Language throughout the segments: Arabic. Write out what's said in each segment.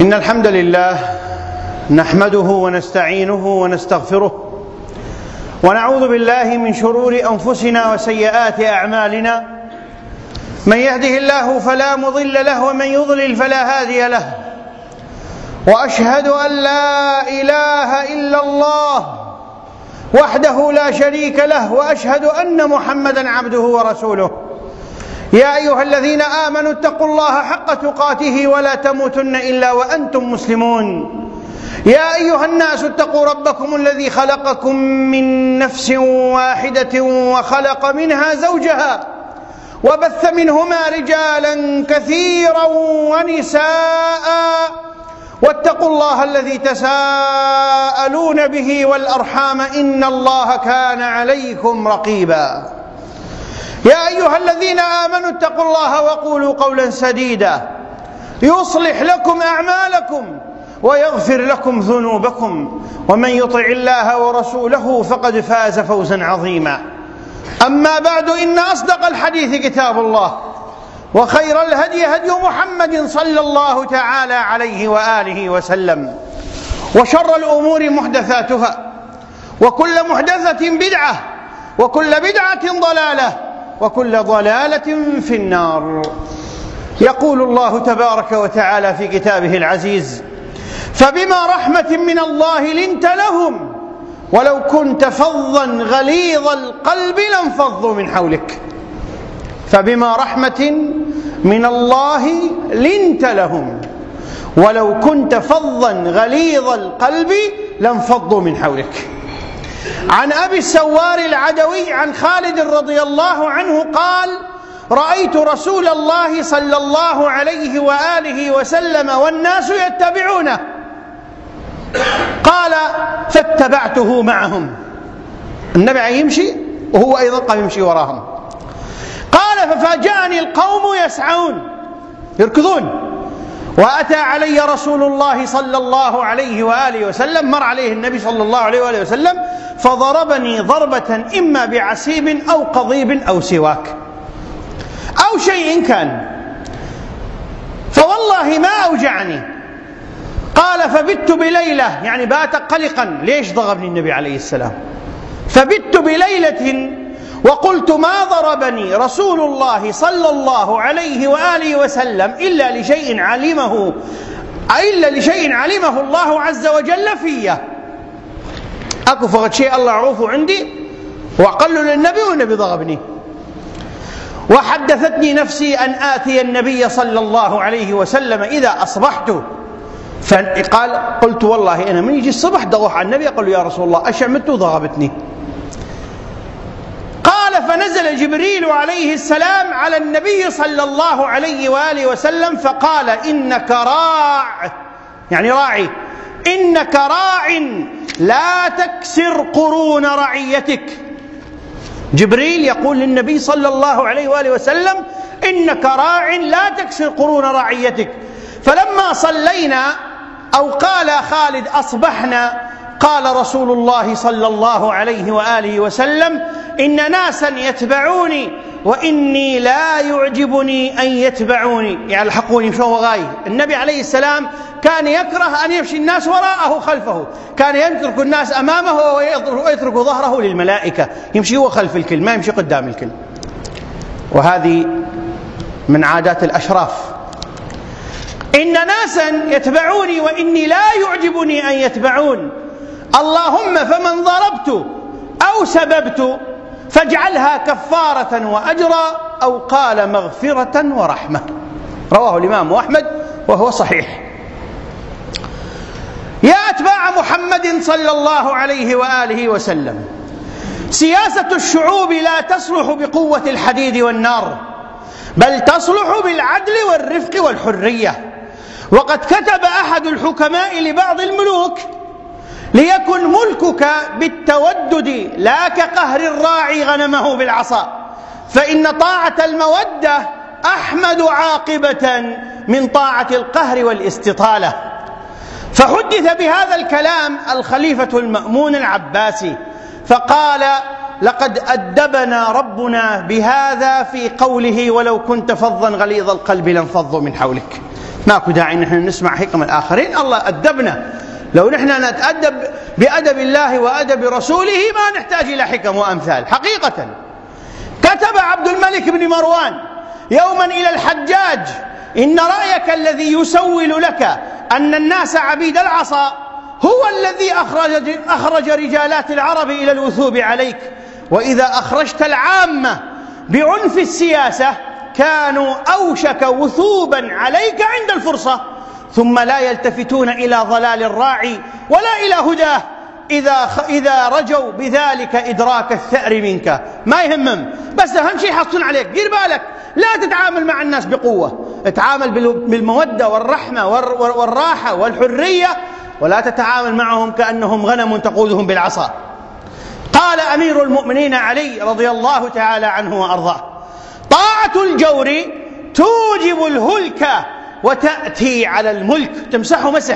إن الحمد لله نحمده ونستعينه ونستغفره ونعوذ بالله من شرور أنفسنا وسيئات أعمالنا. من يهده الله فلا مضل له ومن يضلل فلا هادي له، وأشهد أن لا إله إلا الله وحده لا شريك له، وأشهد أن محمدًا عبده ورسوله. يا أيها الذين آمنوا اتقوا الله حق تقاته ولا تموتن إلا وأنتم مسلمون. يا أيها الناس اتقوا ربكم الذي خلقكم من نفس واحدة وخلق منها زوجها وبث منهما رجالا كثيرا ونساء، واتقوا الله الذي تساءلون به والأرحام إن الله كان عليكم رقيبا. يا أيها الذين آمنوا اتقوا الله وقولوا قولا سديدا يصلح لكم أعمالكم ويغفر لكم ذنوبكم، ومن يطع الله ورسوله فقد فاز فوزا عظيما. أما بعد، إن أصدق الحديث كتاب الله، وخير الهدي هدي محمد صلى الله تعالى عليه وآله وسلم، وشر الأمور محدثاتها، وكل محدثة بدعة، وكل بدعة ضلالة، وكل ضلالة في النار. يقول الله تبارك وتعالى في كتابه العزيز: فبما رحمة من الله لنت لهم ولو كنت فظا غليظ القلب لانفضوا من حولك. فبما رحمة من الله لنت لهم ولو كنت فظا غليظ القلب لانفضوا من حولك. عن أبي السوار العدوي عن خالد رضي الله عنه قال: رأيت رسول الله صلى الله عليه وآله وسلم والناس يتبعونه، قال: فاتبعته معهم. النبي يمشي وهو أيضا قام يمشي وراهم. قال: ففاجأني القوم يسعون يركضون، وأتى علي رسول الله صلى الله عليه وآله وسلم، مر عليه النبي صلى الله عليه وآله وسلم فضربني ضربة إما بعسيب أو قضيب أو سواك أو شيء كان، فوالله ما أوجعني. قال: فبت بليلة، يعني بات قلقا، ليش ضربني النبي عليه السلام؟ فبت بليلة وقلت: ما ضربني رسول الله صلى الله عليه وآله وسلم إلا لشيء علمه الله عز وجل فيه. أكو فقط شيء الله عروفه عندي وأقل للنبي، والنبي ضربني. وحدثتني نفسي أن آتي النبي صلى الله عليه وسلم إذا أصبحت، فقال: قلت والله أنا من يجي الصبح ضوح على النبي أقول له: يا رسول الله أشعمت وضربتني. قال: فنزل جبريل عليه السلام على النبي صلى الله عليه وآله وسلم فقال: إنك راع، يعني راعي، إنك راع لا تكسر قرون رعيتك. جبريل يقول للنبي صلى الله عليه وآله وسلم: إنك راع لا تكسر قرون رعيتك. فلما صلينا أو قال خالد أصبحنا، قال رسول الله صلى الله عليه وآله وسلم: إن ناسا يتبعوني وإني لا يعجبني أن يتبعوني، يعني يلحقوني يمشون وراي. النبي عليه السلام كان يكره أن يمشي الناس وراءه خلفه، كان يترك الناس أمامه ويترك ظهره للملائكة، يمشي هو خلف الكل، ما يمشي قدام الكل. وهذه من عادات الأشراف. إن ناسا يتبعوني وإني لا يعجبني أن يتبعون، اللهم فمن ضربت أو سببت فاجعلها كفارة وأجرا، أو قال مغفرة ورحمة. رواه الإمام أحمد وهو صحيح. يا أتباع محمد صلى الله عليه وآله وسلم، سياسة الشعوب لا تصلح بقوة الحديد والنار، بل تصلح بالعدل والرفق والحرية. وقد كتب أحد الحكماء لبعض الملوك: ليكن ملكك بالتودد لا كقهر الراعي غنمه بالعصا، فإن طاعة المودة أحمد عاقبة من طاعة القهر والاستطالة. فحدث بهذا الكلام الخليفة المأمون العباسي فقال: لقد أدبنا ربنا بهذا في قوله: ولو كنت فظا غليظ القلب لانفضوا من حولك. ماكو داعي نحن نسمع حكم الآخرين، الله أدبنا. لو نحن نتأدب بأدب الله وأدب رسوله ما نحتاج إلى حكم وأمثال حقيقة. كتب عبد الملك بن مروان يوما إلى الحجاج: إن رأيك الذي يسول لك أن الناس عبيد العصا هو الذي أخرج رجالات العرب إلى الوثوب عليك، وإذا أخرجت العامة بعنف السياسة كانوا أوشك وثوبا عليك عند الفرصة، ثم لا يلتفتون إلى ضلال الراعي ولا إلى هداه إذا رجوا بذلك إدراك الثأر منك. ما يهمهم، بس أهم شيء يحصلون عليك. دير بالك، لا تتعامل مع الناس بقوة، اتعامل بالمودة والرحمة والراحة والحرية، ولا تتعامل معهم كأنهم غنم تقودهم بالعصا. قال أمير المؤمنين علي رضي الله تعالى عنه وأرضاه: طاعة الجور توجب الهلك وتأتي على الملك. تمسحه مسح.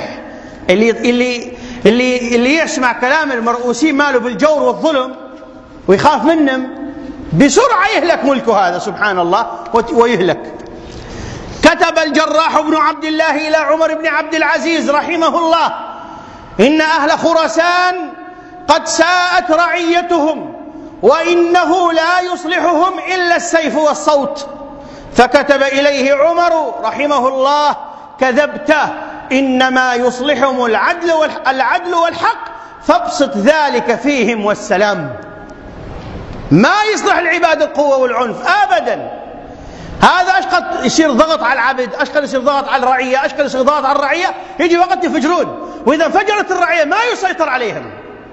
اللي يسمع كلام المرؤوسين ماله بالجور والظلم ويخاف منهم بسرعة يهلك ملكه هذا، سبحان الله، ويهلك. كتب الجراح بن عبد الله إلى عمر بن عبد العزيز رحمه الله: إن أهل خراسان قد ساءت رعيتهم، وإنه لا يصلحهم إلا السيف والصوت. فكتب إليه عمر رحمه الله: كذبت، إنما يصلحهم العدل والحق، فابسط ذلك فيهم والسلام. ما يصلح العباد القوة والعنف أبدا. هذا أشقد يصير ضغط على العبد، أشقد يصير ضغط على الرعية، أشقد يصير ضغط على الرعية، يجي وقت يفجرون، وإذا انفجرت الرعية ما يسيطر عليهم.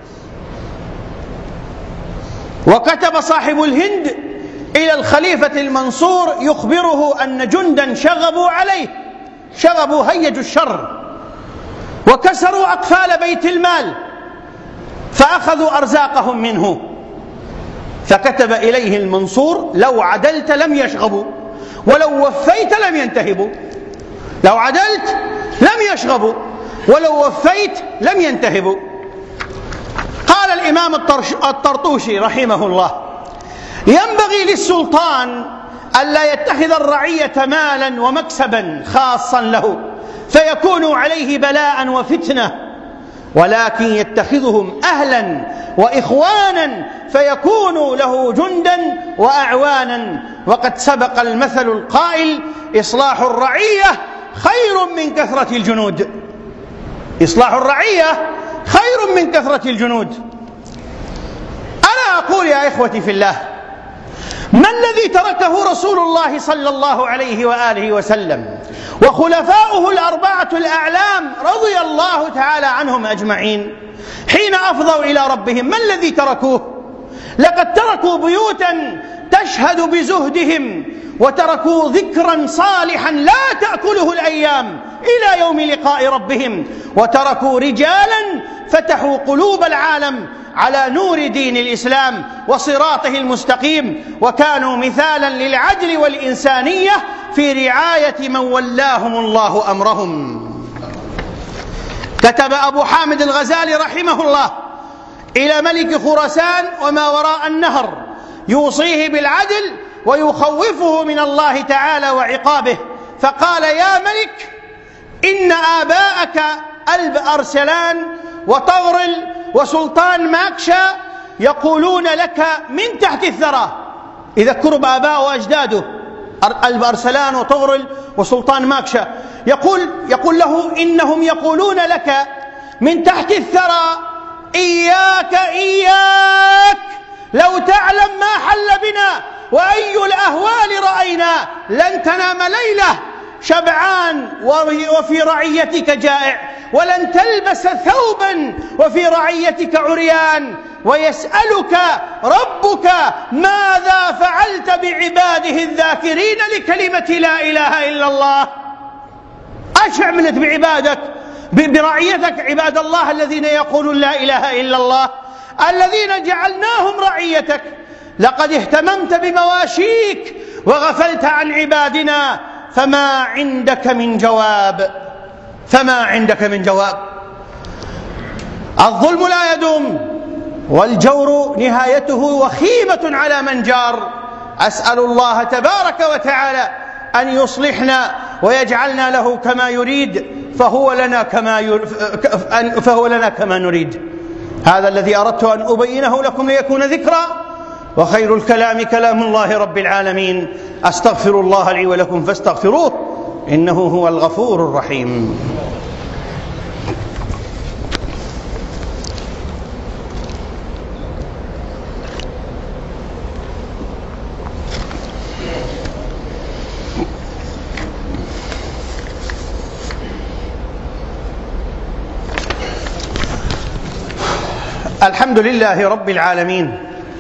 وكتب صاحب الهند إلى الخليفة المنصور يخبره أن جندا شغبوا عليه، هيجوا الشر وكسروا أقفال بيت المال فأخذوا أرزاقهم منه. فكتب إليه المنصور: لو عدلت لم يشغبوا، ولو وفيت لم ينتهبوا. لو عدلت لم يشغبوا، ولو وفيت لم ينتهبوا. قال الإمام الطرطوشي رحمه الله: ينبغي للسلطان ألا يتخذ الرعية مالا ومكسبا خاصا له فيكون عليه بلاء وفتنة، ولكن يتخذهم أهلا وإخوانا فيكون له جندا وأعوانا. وقد سبق المثل القائل: إصلاح الرعية خير من كثرة الجنود. إصلاح الرعية خير من كثرة الجنود. أنا أقول يا إخوتي في الله: ما الذي تركه رسول الله صلى الله عليه وآله وسلم وخلفاؤه الأربعة الأعلام رضي الله تعالى عنهم أجمعين حين أفضوا إلى ربهم؟ ما الذي تركوه؟ لقد تركوا بيوتا تشهد بزهدهم، وتركوا ذكرا صالحا لا تأكله الأيام إلى يوم لقاء ربهم، وتركوا رجالا فتحوا قلوب العالم على نور دين الإسلام وصراطه المستقيم، وكانوا مثالا للعدل والإنسانية في رعاية من ولاهم الله أمرهم. كتب أبو حامد الغزالي رحمه الله إلى ملك خراسان وما وراء النهر يوصيه بالعدل ويخوفه من الله تعالى وعقابه، فقال: يا ملك، إن آباءك ألب أرسلان وطغرل وسلطان ماكشا يقولون لك من تحت الثرى. يذكروا بآباء وأجداده ألب أرسلان وطغرل وسلطان ماكشا، يقول له: إنهم يقولون لك من تحت الثرى: إياك لو تعلم ما حل بنا وأي الأهوال رأينا لن تنام ليلة شبعان وفي رعيتك جائع، ولن تلبس ثوبا وفي رعيتك عريان، ويسألك ربك ماذا فعلت بعباده الذاكرين لكلمة لا إله إلا الله. أش عملت بعبادك برعيتك عباد الله الذين يقولون لا إله إلا الله، الذين جعلناهم رعيتك؟ لقد اهتممت بمواشيك وغفلت عن عبادنا، فما عندك من جواب. الظلم لا يدوم، والجور نهايته وخيمة على من جار. أسأل الله تبارك وتعالى أن يصلحنا ويجعلنا له كما يريد، فهو لنا كما نريد. هذا الذي أردت أن أبينه لكم ليكون ذكرى، وخير الكلام كلام الله رب العالمين. أستغفر الله لي ولكم فاستغفروه إنه هو الغفور الرحيم. الحمد لله رب العالمين،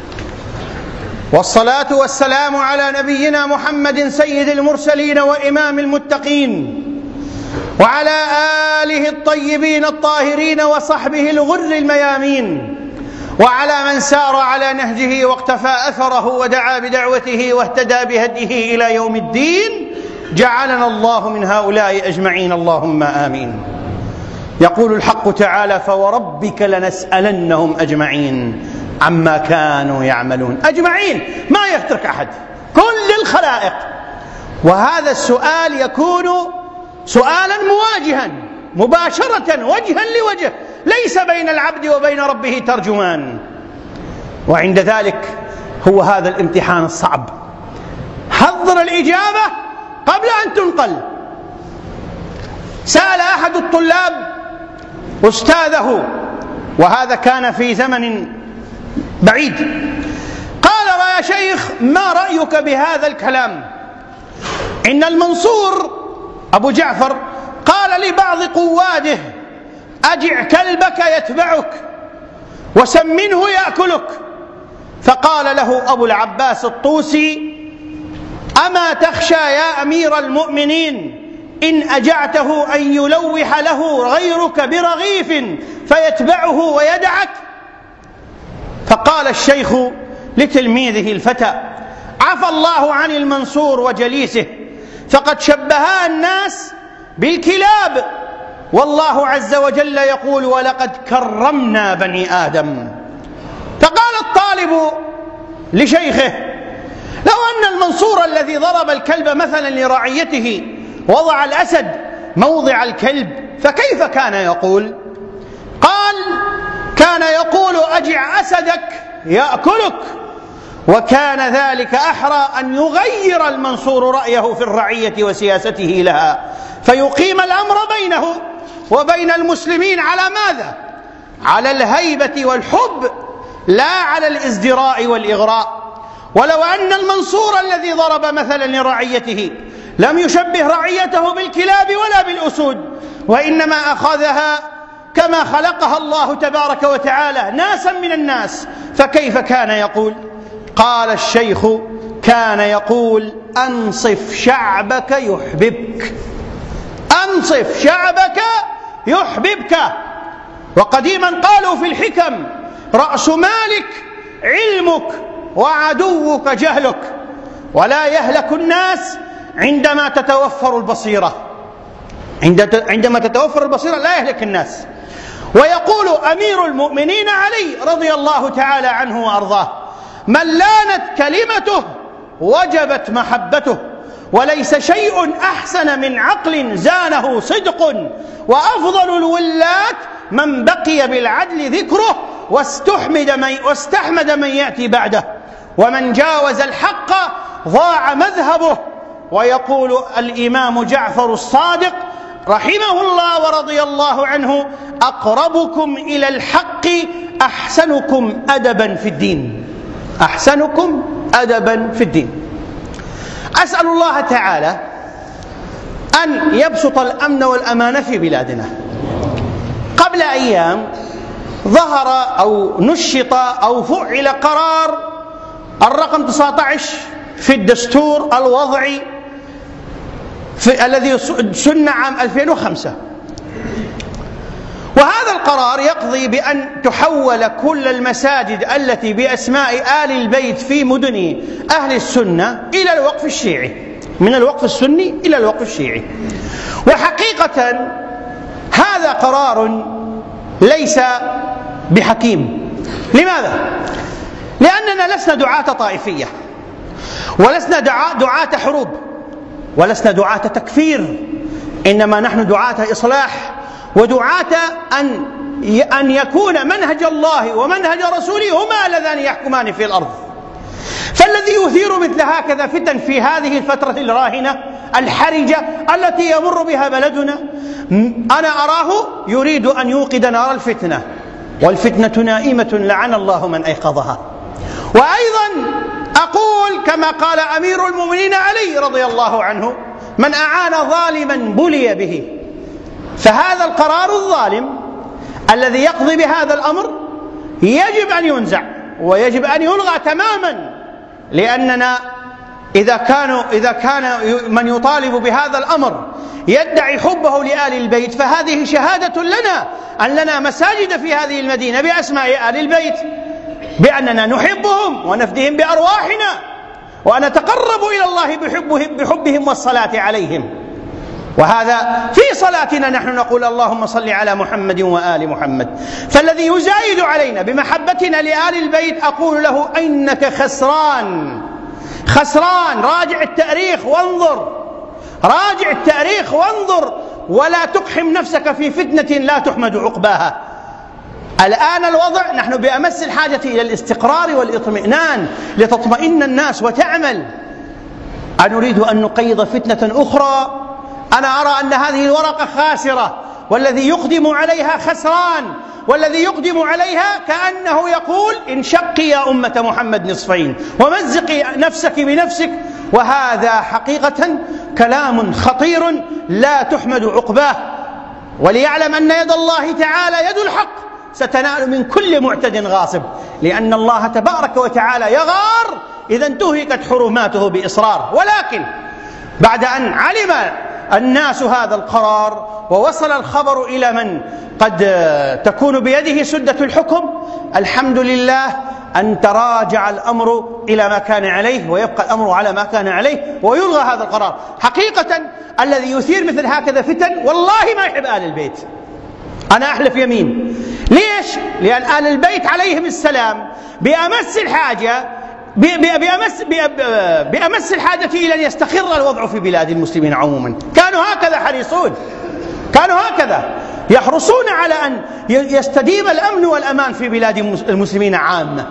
والصلاة والسلام على نبينا محمد سيد المرسلين وإمام المتقين، وعلى آله الطيبين الطاهرين وصحبه الغر الميامين، وعلى من سار على نهجه واقتفى أثره ودعا بدعوته واهتدى بهديه إلى يوم الدين. جعلنا الله من هؤلاء أجمعين، اللهم آمين. يقول الحق تعالى: فوربك لنسألنهم أجمعين عما كانوا يعملون. أجمعين، ما يترك أحد، كل الخلائق. وهذا السؤال يكون سؤالا مواجها مباشرة وجها لوجه، ليس بين العبد وبين ربه ترجمان. وعند ذلك هو هذا الامتحان الصعب. حضر الإجابة قبل أن تنقل. سأل أحد الطلاب أستاذه، وهذا كان في زمن بعيد، قال: يا شيخ، ما رأيك بهذا الكلام؟ إن المنصور أبو جعفر قال لبعض قواده: أجع كلبك يتبعك وسمنه يأكلك. فقال له أبو العباس الطوسي: أما تخشى يا أمير المؤمنين إن أجعته أن يلوح له غيرك برغيف فيتبعه ويدعك؟ فقال الشيخ لتلميذه الفتى: عفى الله عن المنصور وجليسه، فقد شبها الناس بالكلاب، والله عز وجل يقول: ولقد كرمنا بني آدم. فقال الطالب لشيخه: لو أن المنصور الذي ضرب الكلب مثلا لرعيته وضع الأسد موضع الكلب فكيف كان يقول؟ قال: كان يقول: أجع أسدك يأكلك. وكان ذلك أحرى أن يغير المنصور رأيه في الرعية وسياسته لها، فيقيم الأمر بينه وبين المسلمين على ماذا؟ على الهيبة والحب، لا على الازدراء والإغراء. ولو أن المنصور الذي ضرب مثلا لرعيته لم يشبه رعيته بالكلاب ولا بالأسود، وإنما أخذها كما خلقها الله تبارك وتعالى ناسا من الناس، فكيف كان يقول؟ قال الشيخ: كان يقول: أنصف شعبك يحببك، أنصف شعبك يحببك. وقديما قالوا في الحكم: رأس مالك علمك وعدوك جهلك. ولا يهلك الناس عندما تتوفر البصيرة، عندما تتوفر البصيرة لا يهلك الناس. ويقول أمير المؤمنين علي رضي الله تعالى عنه وأرضاه: من لانت كلمته وجبت محبته، وليس شيء أحسن من عقل زانه صدق، وأفضل الولات من بقي بالعدل ذكره واستحمد من يأتي بعده، ومن جاوز الحق ضاع مذهبه. ويقول الإمام جعفر الصادق رحمه الله ورضي الله عنه: أقربكم إلى الحق أحسنكم أدبا في الدين، أحسنكم أدبا في الدين. أسأل الله تعالى أن يبسط الأمن والأمان في بلادنا. قبل أيام ظهر أو نشط أو فعل قرار الرقم 19 في الدستور الوضعي الذي سن عام 2005. وهذا القرار يقضي بأن تحول كل المساجد التي بأسماء آل البيت في مدن أهل السنة إلى الوقف الشيعي، من الوقف السني إلى الوقف الشيعي. وحقيقة هذا قرار ليس بحكيم. لماذا؟ لأننا لسنا دعاة طائفية، ولسنا دعاة حروب، ولسنا دعاة تكفير، إنما نحن دعاة إصلاح ودعاة أن يكون منهج الله ومنهج رسوله هما اللذان يحكمان في الأرض. فالذي يثير مثل هكذا فتن في هذه الفترة الراهنة الحرجة التي يمر بها بلدنا، أنا أراه يريد أن يوقد نار الفتنة، والفتنة نائمة لعن الله من أيقظها. وأيضا أقول كما قال أمير المؤمنين علي رضي الله عنه: من أعان ظالما بلي به. فهذا القرار الظالم الذي يقضي بهذا الأمر يجب أن ينزع ويجب أن يلغى تماما، لأننا إذا كان من يطالب بهذا الأمر يدعي حبه لآل البيت، فهذه شهادة لنا أن لنا مساجد في هذه المدينة بأسماء آل البيت، بأننا نحبهم ونفديهم بأرواحنا ونتقرب إلى الله بحبهم والصلاة عليهم. وهذا في صلاتنا نحن نقول: اللهم صل على محمد وآل محمد. فالذي يزايد علينا بمحبتنا لآل البيت أقول له: إنك خسران خسران. راجع التاريخ وانظر، راجع التاريخ وانظر، ولا تقحم نفسك في فتنة لا تحمد عقباها. الآن الوضع نحن بأمس الحاجة إلى الاستقرار والإطمئنان لتطمئن الناس وتعمل. أنريد أن نقيض فتنة أخرى؟ أنا أرى أن هذه الورقة خاسرة، والذي يقدم عليها خسران، والذي يقدم عليها كأنه يقول: انشقي يا أمة محمد نصفين ومزقي نفسك بنفسك. وهذا حقيقة كلام خطير لا تحمد عقباه. وليعلم أن يد الله تعالى يد الحق ستنال من كل معتد غاصب، لأن الله تبارك وتعالى يغار إذا انتهكت حرماته بإصرار. ولكن بعد أن علم الناس هذا القرار ووصل الخبر إلى من قد تكون بيده سدة الحكم، الحمد لله أن تراجع الأمر إلى ما كان عليه، ويبقى الأمر على ما كان عليه، ويلغى هذا القرار. حقيقة الذي يثير مثل هكذا فتن والله ما يحب آل البيت، أنا أحلف يمين. ليش؟ لأن آل البيت عليهم السلام بأمس الحاجة بأمس الحاجة إلى أن يستقر الوضع في بلاد المسلمين عموما. كانوا هكذا حريصون، كانوا هكذا يحرصون على أن يستديم الأمن والأمان في بلاد المسلمين عامة.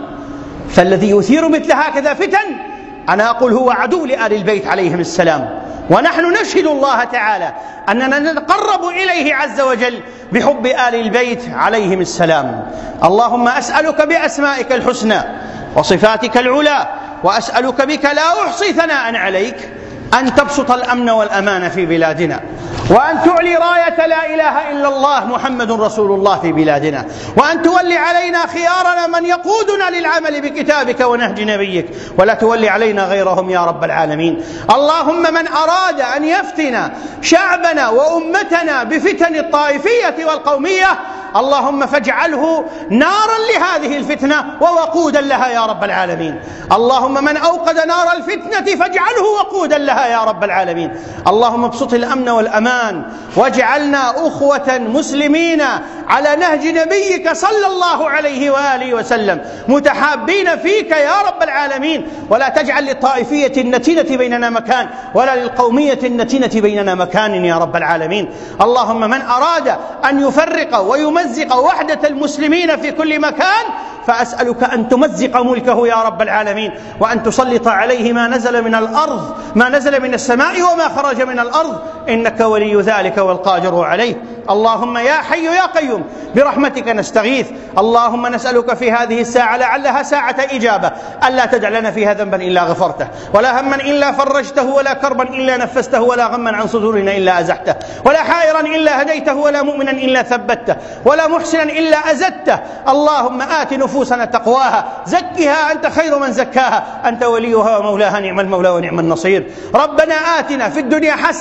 فالذي يثير مثل هكذا فتن أنا أقول هو عدو لآل البيت عليهم السلام. ونحن نشهد الله تعالى أننا نتقرب إليه عز وجل بحب آل البيت عليهم السلام. اللهم أسألك بأسمائك الحسنى وصفاتك العلى، وأسألك بك لا أحصي ثناء عليك، أن تبسط الأمن والأمان في بلادنا، وأن تعلي راية لا إله إلا الله محمد رسول الله في بلادنا، وأن تولي علينا خيارنا من يقودنا للعمل بكتابك ونهج نبيك، ولا تولي علينا غيرهم يا رب العالمين. اللهم من أراد أن يفتن شعبنا وأمتنا بفتن الطائفية والقومية، اللهم فاجعله نارا لهذه الفتنة ووقودا لها يا رب العالمين. اللهم من أوقد نار الفتنة فاجعله وقودا لها يا رب العالمين. اللهم ابسط الأمن والأمان، واجعلنا أخوة مسلمين على نهج نبيك صلى الله عليه وآله وسلم، متحابين فيك يا رب العالمين، ولا تجعل للطائفية النتنة بيننا مكان، ولا للقومية النتنة بيننا مكان يا رب العالمين. اللهم من أراد أن يفرق ويمزق وحدة المسلمين في كل مكان، فأسألك أن تمزق ملكه يا رب العالمين، وأن تسلط عليه ما نزل من الأرض، ما نزل من السماء وما خرج من الأرض، إنك ولي ذلك والقادر عليه. اللهم يا حي يا قيوم برحمتك نستغيث. اللهم نسألك في هذه الساعة لعلها ساعة إجابة ألا تدع لنا فيها ذنبا إلا غفرته، ولا هما إلا فرجته، ولا كربا إلا نفسته، ولا غما عن صدورنا إلا أزحته، ولا حائرا إلا هديته، ولا مؤمنا إلا ثبته، ولا محسنا إلا أزدته. اللهم آت نفوسنا تقواها، زكها أنت خير من زكاها، أنت وليها ومولاها، نعم المولى ونعم النصير. ربنا آتنا في الدنيا حسنة وفي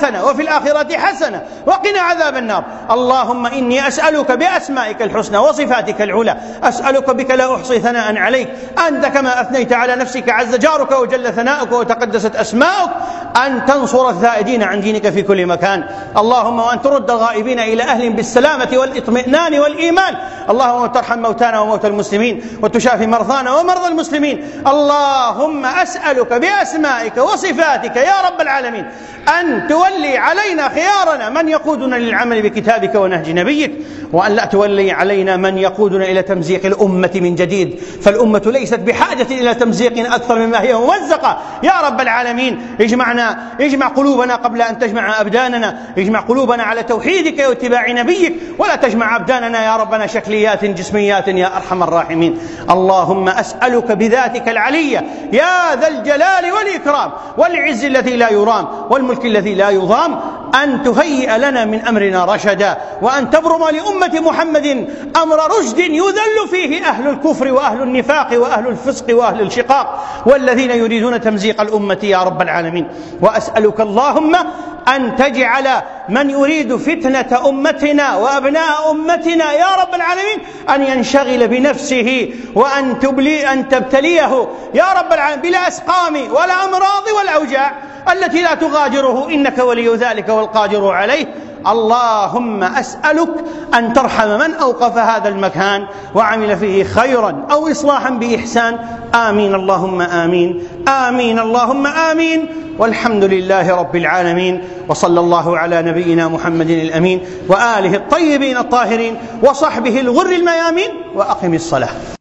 الآخرة حسنة وقنا عذاب النار. اللهم إني أسألك بأسمائك الحسنى وصفاتك العلى، أسألك بك لا أحصي ثناء عليك أنت كما أثنيت على نفسك عز جارك وجل ثناؤك وتقدست أسماؤك، أن تنصر الذائدين عن دينك في كل مكان. اللهم وأن ترد الغائبين إلى أهلهم بالسلامة والإطمئنان والإيمان. اللهم ترحم موتانا وموتى المسلمين وتشافي مرضانا ومرضى المسلمين. اللهم أسألك بأسمائك وصفاتك يا رب العالمين أن تولي علينا خيارنا من يقودنا للعمل بكتابك ونهج نبيك، وأن لا تولي علينا من يقودنا إلى تمزيق الأمة من جديد، فالأمة ليست بحاجة إلى تمزيق أكثر مما هي ممزقة يا رب العالمين. اجمع قلوبنا قبل أن تجمع أبداننا، اجمع قلوبنا على توحيدك واتباع نبيك، ولا تجمع أبداننا يا ربنا شكليات جسميات يا أرحم الراحمين. اللهم أسألك بذاتك العلية يا ذا الجلال والإكرام والعز الذي لا يرام والملك الذي لا يضام أن تهيئ لنا من أمرنا رشدا، وأن تبرم لأمة محمد أمر رشد يذل فيه أهل الكفر وأهل النفاق وأهل الفسق وأهل الشقاق والذين يريدون تمزيق الأمة يا رب العالمين. وأسألك اللهم أن تجعل من يريد فتنة أمتنا وأبناء أمتنا يا رب العالمين أن ينشغل بنفسه، وأن تبتليه يا رب العالمين بلا أسقام ولا أمراض ولا أوجاع التي لا تغادره، إنك ولي ذلك والقادر عليه. اللهم أسألك أن ترحم من أوقف هذا المكان وعمل فيه خيرا أو إصلاحا بإحسان. آمين اللهم آمين، آمين اللهم آمين، والحمد لله رب العالمين. وصلى الله على نبينا محمد الأمين وآله الطيبين الطاهرين وصحبه الغر الميامين. وأقم الصلاة.